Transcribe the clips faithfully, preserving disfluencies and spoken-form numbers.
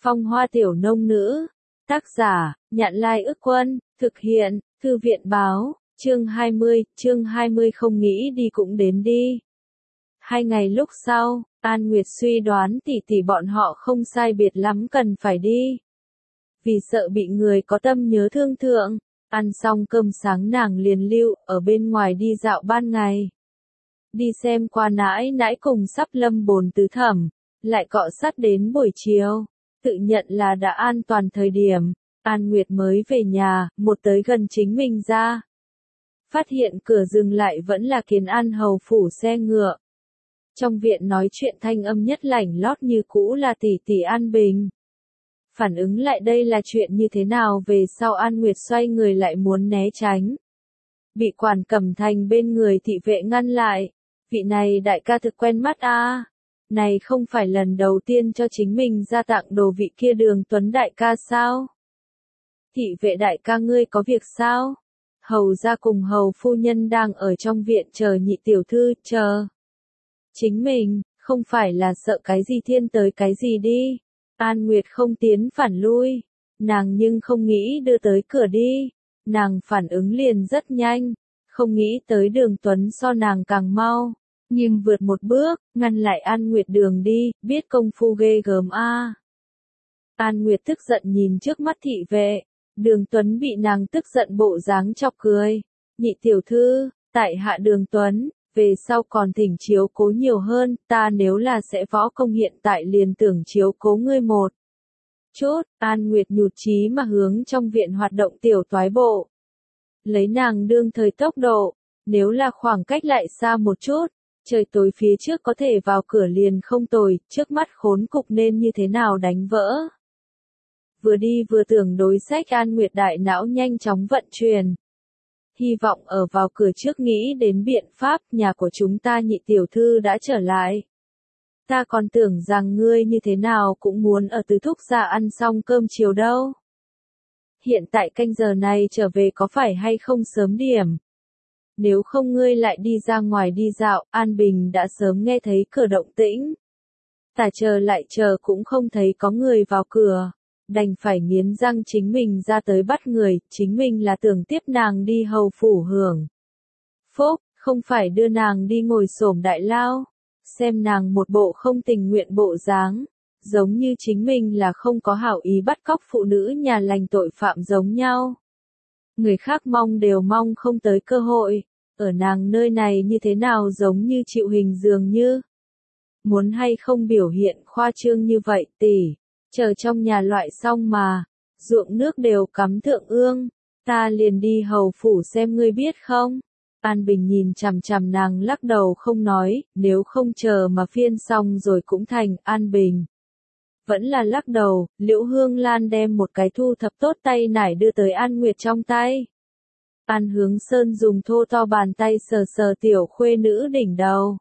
Phong hoa tiểu nông nữ. Tác giả, Nhạn Lai Ức Quân, thực hiện, Thư viện báo, chương hai mươi, chương hai mươi không nghĩ đi cũng đến đi. Hai ngày lúc sau, An Nguyệt suy đoán tỷ tỷ bọn họ không sai biệt lắm cần phải đi. Vì sợ bị người có tâm nhớ thương thượng, ăn xong cơm sáng nàng liền lưu ở bên ngoài đi dạo ban ngày. Đi xem qua nãi nãi cùng sắp lâm bồn tứ thẩm, lại cọ sát đến buổi chiều, tự nhận là đã an toàn thời điểm, An Nguyệt mới về nhà, một tới gần chính mình ra. Phát hiện cửa dừng lại vẫn là Kiến An hầu phủ xe ngựa. Trong viện nói chuyện thanh âm nhất lảnh lót như cũ là tỷ tỷ An Bình. Phản ứng lại đây là chuyện như thế nào về sau An Nguyệt xoay người lại muốn né tránh. Bị Quản Cẩm Thành bên người thị vệ ngăn lại. Vị này đại ca thực quen mắt a, à. Này không phải lần đầu tiên cho chính mình ra tặng đồ vị kia Đường Tuấn đại ca sao? Thị vệ đại ca ngươi có việc sao? Hầu gia cùng hầu phu nhân đang ở trong viện chờ nhị tiểu thư, chờ. Chính mình, không phải là sợ cái gì thiên tới cái gì đi. An Nguyệt không tiến phản lui. Nàng nhưng không nghĩ đưa tới cửa đi. Nàng phản ứng liền rất nhanh. Không nghĩ tới Đường Tuấn so nàng càng mau. Nhưng vượt một bước, ngăn lại An Nguyệt đường đi, biết công phu ghê gớm a. À. An Nguyệt tức giận nhìn trước mắt thị vệ. Đường Tuấn bị nàng tức giận bộ dáng chọc cười. Nhị tiểu thư, tại hạ Đường Tuấn, về sau còn thỉnh chiếu cố nhiều hơn, ta nếu là sẽ võ công hiện tại liền tưởng chiếu cố ngươi một chút. An Nguyệt nhụt chí mà hướng trong viện hoạt động tiểu toái bộ. Lấy nàng đương thời tốc độ, nếu là khoảng cách lại xa một chút, trời tối phía trước có thể vào cửa liền không tồi, trước mắt khốn cục nên như thế nào đánh vỡ. Vừa đi vừa tưởng đối sách An Nguyệt đại não nhanh chóng vận chuyển. Hy vọng ở vào cửa trước nghĩ đến biện pháp, nhà của chúng ta nhị tiểu thư đã trở lại. Ta còn tưởng rằng ngươi như thế nào cũng muốn ở tứ thúc gia ăn xong cơm chiều đâu. Hiện tại canh giờ này trở về có phải hay không sớm điểm? Nếu không ngươi lại đi ra ngoài đi dạo, An Bình đã sớm nghe thấy cửa động tĩnh. Ta chờ lại chờ cũng không thấy có người vào cửa. Đành phải nghiến răng chính mình ra tới bắt người, chính mình là tưởng tiếp nàng đi hầu phủ hưởng. Phúc, không phải đưa nàng đi ngồi xổm đại lao. Xem nàng một bộ không tình nguyện bộ dáng. Giống như chính mình là không có hảo ý bắt cóc phụ nữ nhà lành tội phạm giống nhau. Người khác mong đều mong không tới cơ hội. Ở nàng nơi này như thế nào giống như chịu hình dường như. Muốn hay không biểu hiện khoa trương như vậy tỷ. Chờ trong nhà loại xong mà. Ruộng nước đều cắm thượng ương. Ta liền đi hầu phủ xem ngươi biết không. An Bình nhìn chằm chằm nàng lắc đầu không nói. Nếu không chờ mà phiên xong rồi cũng thành An Bình. Vẫn là lắc đầu. Liễu Hương Lan đem một cái thu thập tốt tay nải đưa tới An Nguyệt trong tay. An Hướng Sơn dùng thô to bàn tay sờ sờ tiểu khuê nữ đỉnh đầu.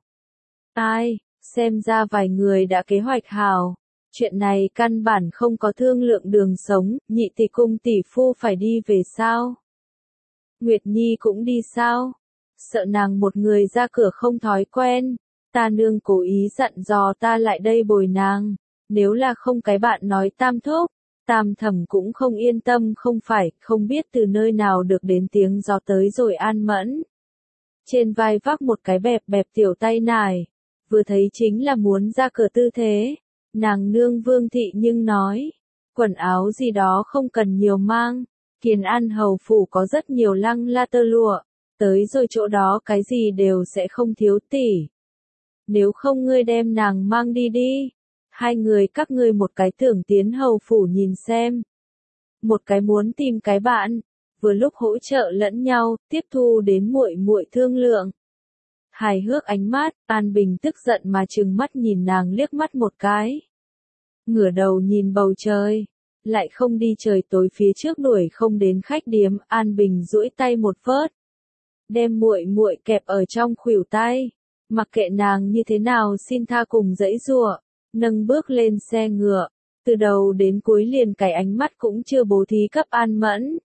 Ai, xem ra vài người đã kế hoạch hào. Chuyện này căn bản không có thương lượng đường sống, nhị tỷ cung tỷ phu phải đi về sao? Nguyệt Nhi cũng đi sao? Sợ nàng một người ra cửa không thói quen. Ta nương cố ý dặn dò ta lại đây bồi nàng. Nếu là không cái bạn nói tam thúc. Tam thẩm cũng không yên tâm không phải, không biết từ nơi nào được đến tiếng gió tới rồi An Mẫn. Trên vai vác một cái bẹp bẹp tiểu tay nải, vừa thấy chính là muốn ra cửa tư thế. Nàng nương Vương thị nhưng nói, quần áo gì đó không cần nhiều mang, Kiến An hầu phủ có rất nhiều lăng la tơ lụa, tới rồi chỗ đó cái gì đều sẽ không thiếu tỷ. Nếu không ngươi đem nàng mang đi đi. Hai người các ngươi một cái tưởng tiến hầu phủ nhìn xem. Một cái muốn tìm cái bạn, vừa lúc hỗ trợ lẫn nhau, tiếp thu đến muội muội thương lượng. Hài hước ánh mắt, An Bình tức giận mà trừng mắt nhìn nàng liếc mắt một cái. Ngửa đầu nhìn bầu trời, lại không đi trời tối phía trước đuổi không đến khách điếm, An Bình duỗi tay một vớt. Đem muội muội kẹp ở trong khuỷu tay, mặc kệ nàng như thế nào xin tha cùng dãy giụa. Nâng bước lên xe ngựa, từ đầu đến cuối liền cái ánh mắt cũng chưa bố thí cấp An Mẫn.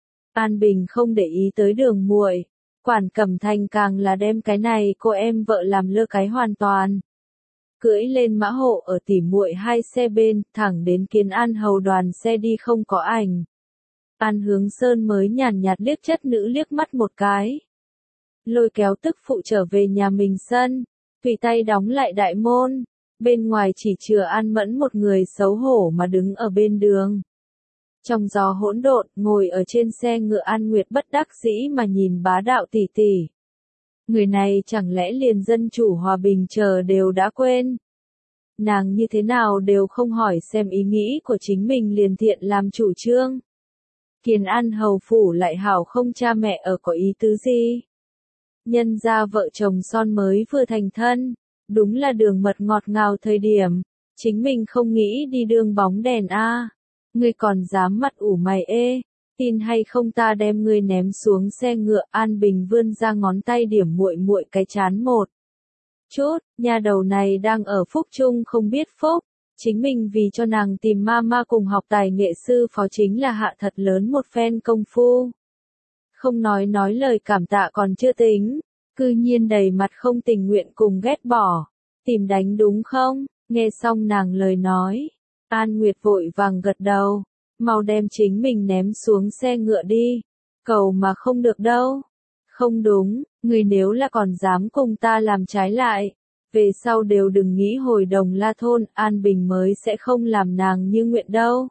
An Bình không để ý tới Đường muội, Quản Cẩm Thành càng là đem cái này cô em vợ làm lơ cái hoàn toàn. cưỡi lên mã hộ ở tỉ muội hai xe bên, thẳng đến Kiến An Hầu đoàn xe đi không có ảnh. An Hướng Sơn mới nhàn nhạt liếc chất nữ liếc mắt một cái. Lôi kéo tức phụ trở về nhà mình sân, tùy tay đóng lại đại môn, bên ngoài chỉ chừa An Mẫn một người xấu hổ mà đứng ở bên đường. Trong gió hỗn độn, ngồi ở trên xe ngựa An Nguyệt bất đắc dĩ mà nhìn bá đạo tỷ tỷ. Người này chẳng lẽ liền dân chủ hòa bình chờ đều đã quên. Nàng như thế nào đều không hỏi xem ý nghĩ của chính mình liền thiện làm chủ trương. Kiến An Hầu phủ lại hảo không cha mẹ ở có ý tứ gì. Nhân ra vợ chồng son mới vừa thành thân, đúng là đường mật ngọt ngào thời điểm, chính mình không nghĩ đi đường bóng đèn a. Ngươi còn dám mặt ủ mày ê, tin hay không ta đem ngươi ném xuống xe ngựa. An Bình vươn ra ngón tay điểm muội muội cái chán một chút, nhà đầu này đang ở phúc chung không biết phúc, chính mình vì cho nàng tìm ma ma cùng học tài nghệ sư phó chính là hạ thật lớn một phen công phu. Không nói nói lời cảm tạ còn chưa tính, cư nhiên đầy mặt không tình nguyện cùng ghét bỏ, tìm đánh đúng không? Nghe xong nàng lời nói, An Nguyệt vội vàng gật đầu, mau đem chính mình ném xuống xe ngựa đi, cầu mà không được đâu. Không đúng, người nếu là còn dám cùng ta làm trái lại, về sau đều đừng nghĩ hồi Đồng La thôn, An Bình mới sẽ không làm nàng như nguyện đâu.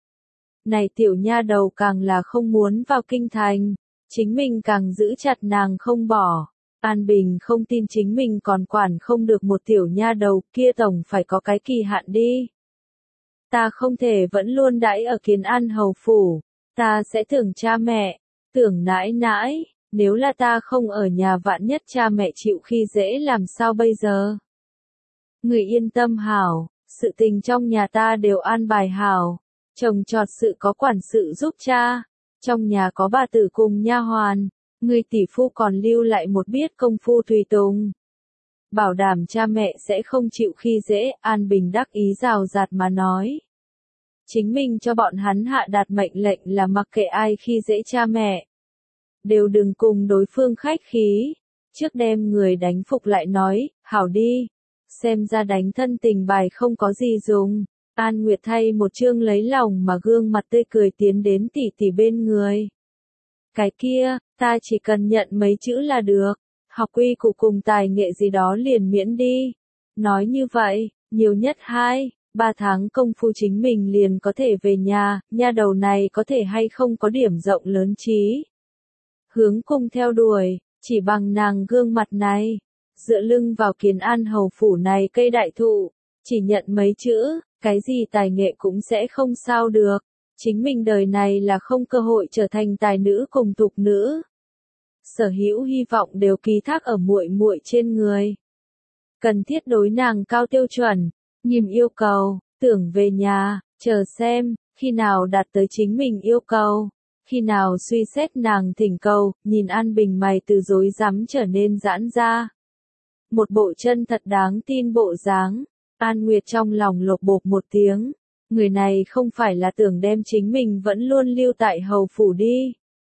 Này tiểu nha đầu càng là không muốn vào kinh thành, chính mình càng giữ chặt nàng không bỏ. An Bình không tin chính mình còn quản không được một tiểu nha đầu, kia tổng phải có cái kỳ hạn đi. Ta không thể vẫn luôn đãi ở Kiến An Hầu phủ, ta sẽ tưởng cha mẹ, tưởng nãi nãi, nếu là ta không ở nhà vạn nhất cha mẹ chịu khi dễ làm sao bây giờ. Người yên tâm hảo, sự tình trong nhà ta đều an bài hảo, chồng trọt sự có quản sự giúp cha, trong nhà có bà tử cùng nha hoàn, người tỷ phu còn lưu lại một biết công phu tùy tùng. Bảo đảm cha mẹ sẽ không chịu khi dễ, An Bình đắc ý rào rạt mà nói. Chính mình cho bọn hắn hạ đạt mệnh lệnh là mặc kệ ai khi dễ cha mẹ, đều đừng cùng đối phương khách khí, trước đem người đánh phục lại nói, hảo đi, xem ra đánh thân tình bài không có gì dùng. An Nguyệt thay một chương lấy lòng mà gương mặt tươi cười tiến đến tỷ tỷ bên người. Cái kia, ta chỉ cần nhận mấy chữ là được, học quy củ cùng tài nghệ gì đó liền miễn đi. Nói như vậy, nhiều nhất hai, ba tháng công phu chính mình liền có thể về nhà, nha đầu này có thể hay không có điểm rộng lớn trí. Hướng cung theo đuổi, chỉ bằng nàng gương mặt này, dựa lưng vào Kiến An Hầu phủ này cây đại thụ, chỉ nhận mấy chữ, cái gì tài nghệ cũng sẽ không sao được. Chính mình đời này là không cơ hội trở thành tài nữ cùng tục nữ. Sở hữu hy vọng đều ký thác ở muội muội trên người. Cần thiết đối nàng cao tiêu chuẩn, nghiêm yêu cầu, tưởng về nhà, chờ xem, khi nào đạt tới chính mình yêu cầu, khi nào suy xét nàng thỉnh cầu, nhìn An Bình mày từ rối rắm trở nên giãn ra. Một bộ chân thật đáng tin bộ dáng, An Nguyệt trong lòng lột bột một tiếng. Người này không phải là tưởng đem chính mình vẫn luôn lưu tại hầu phủ đi.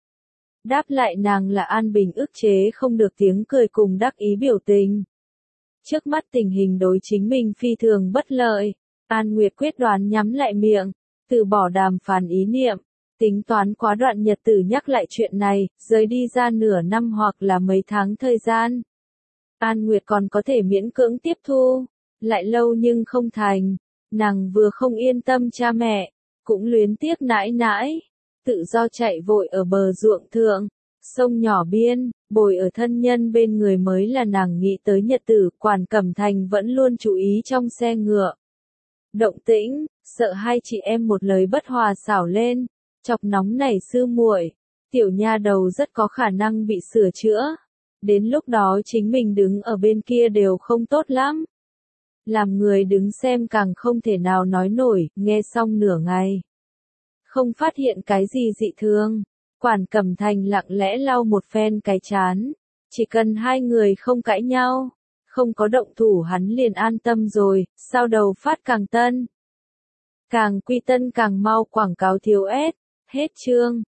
Đáp lại nàng là An Bình ức chế không được tiếng cười cùng đắc ý biểu tình. Trước mắt tình hình đối chính mình phi thường bất lợi, An Nguyệt quyết đoán nhắm lại miệng, từ bỏ đàm phán ý niệm, tính toán quá đoạn nhật tử nhắc lại chuyện này, rời đi ra nửa năm hoặc là mấy tháng thời gian. An Nguyệt còn có thể miễn cưỡng tiếp thu, lại lâu nhưng không thành. Nàng vừa không yên tâm cha mẹ, cũng luyến tiếc nãi nãi, tự do chạy vội ở bờ ruộng thượng, sông nhỏ biên, bồi ở thân nhân bên người mới là nàng nghĩ tới nhật tử. Quản Cẩm Thành vẫn luôn chú ý trong xe ngựa. Động tĩnh, sợ hai chị em một lời bất hòa xảo lên, chọc nóng nảy sư muội, tiểu nha đầu rất có khả năng bị sửa chữa. Đến lúc đó chính mình đứng ở bên kia đều không tốt lắm. Làm người đứng xem càng không thể nào nói nổi, nghe xong nửa ngày. Không phát hiện cái gì dị thường, Quản Cẩm Thành lặng lẽ lau một phen cái chán. Chỉ cần hai người không cãi nhau, không có động thủ hắn liền an tâm rồi, sau đầu phát càng tân. Càng quy tân càng mau quảng cáo thiếu ép, hết chương.